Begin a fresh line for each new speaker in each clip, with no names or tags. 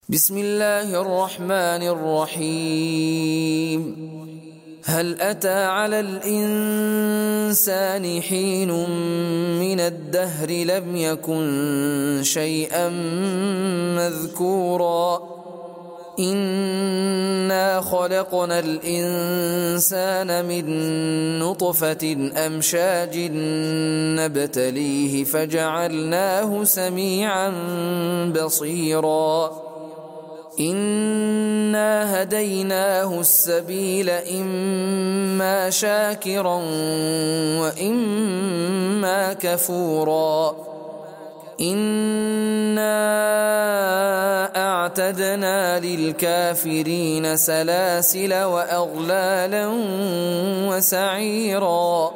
بسم الله الرحمن الرحيم. هل أتى على الإنسان حين من الدهر لم يكن شيئا مذكورا إنا خلقنا الإنسان من نطفة أمشاج نبتليه فجعلناه سميعا بصيرا إنا هديناه السبيل إما شاكرا وإما كفورا إنا أعتدنا للكافرين سلاسل وأغلالا وسعيرا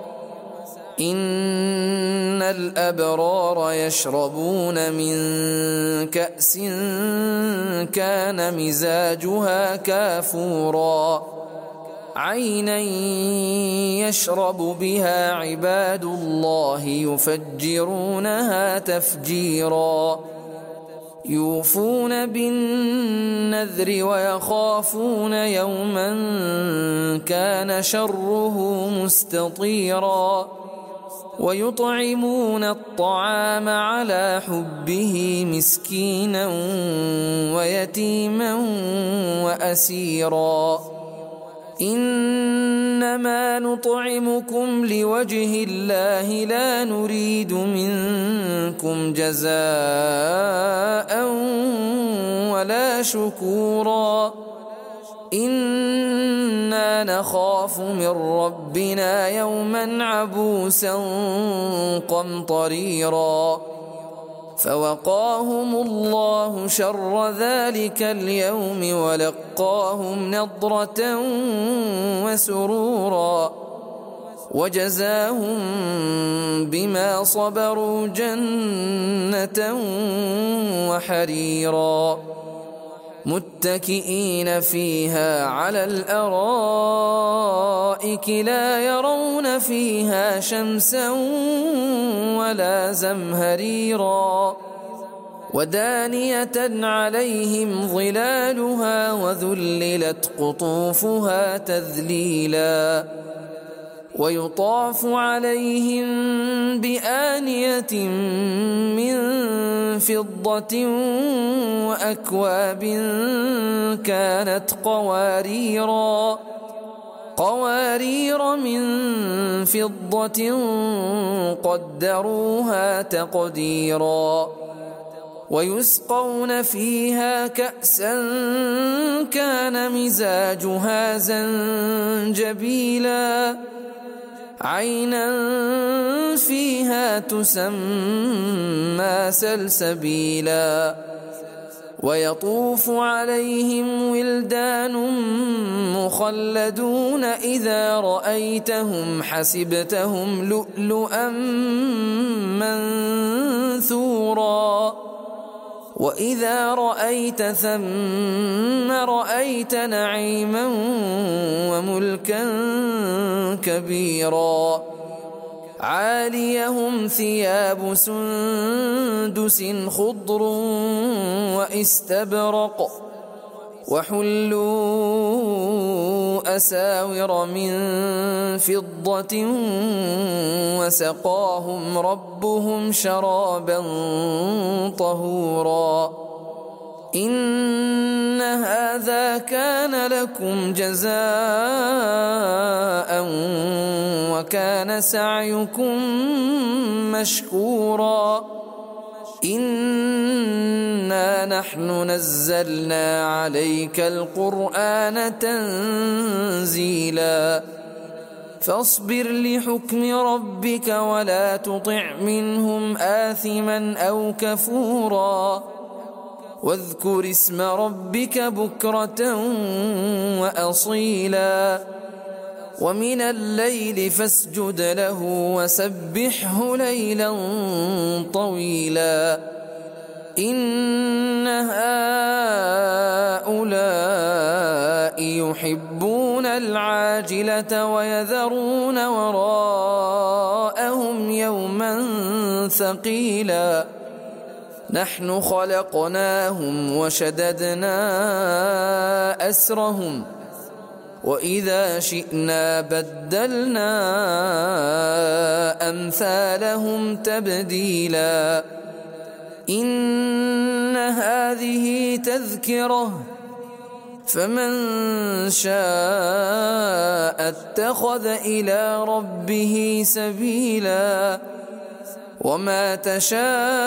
إن الأبرار يشربون من كأس كان مزاجها كافورا عينا يشرب بها عباد الله يفجرونها تفجيرا يوفون بالنذر ويخافون يوما كان شره مستطيرا ويطعمون الطعام على حبه مسكينا ويتيما وأسيرا إنما نطعمكم لوجه الله لا نريد منكم جزاء ولا شكورا إنا نخاف من ربنا يوما عبوسا قمطريرا فوقاهم الله شر ذلك اليوم ولقاهم نضرة وسرورا وجزاهم بما صبروا جنة وحريرا متكئين فيها على الأرائك لا يرون فيها شمسا ولا زمهريرا ودانية عليهم ظلالها وذللت قطوفها تذليلا ويطاف عليهم بآنية من فضة وأكواب كانت قوارير من فضة قدروها تقديرا ويسقون فيها كأسا كان مزاجها زنجبيلا عينا فيها تسمى سلسبيلا ويطوف عليهم ولدان مخلدون إذا رأيتهم حسبتهم لؤلؤا منثورا وإذا رأيت ثم رأيت نعيما وملكا كبيرا عاليهم ثياب سندس خضر واستبرق وحلوا أساور من فضة وسقاهم ربهم شرابا طهورا إن هذا كان لكم جزاء وكان سعيكم مشكورا إنا نحن نزلنا عليك القرآن تنزيلا فاصبر لحكم ربك ولا تطع منهم آثما أو كفورا واذكر اسم ربك بكرة وأصيلا ومن الليل فاسجد له وسبحه ليلا طويلا إن هؤلاء يحبون العاجلة ويذرون وراءهم يوما ثقيلا نحن خلقناهم وشددنا أسرهم وإذا شئنا بدلنا أمثالهم تبديلا إن هذه تذكرة فمن شاء اتخذ إلى ربه سبيلا وما تشاءون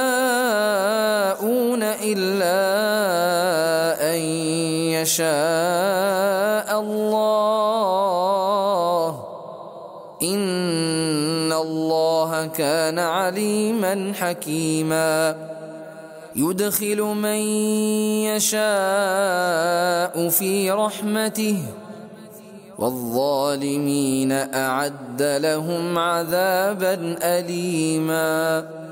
إلا أن يشاء الله إن الله كان عليما حكيما يدخل من يشاء في رحمته والظالمين أعد لهم عذابا أليما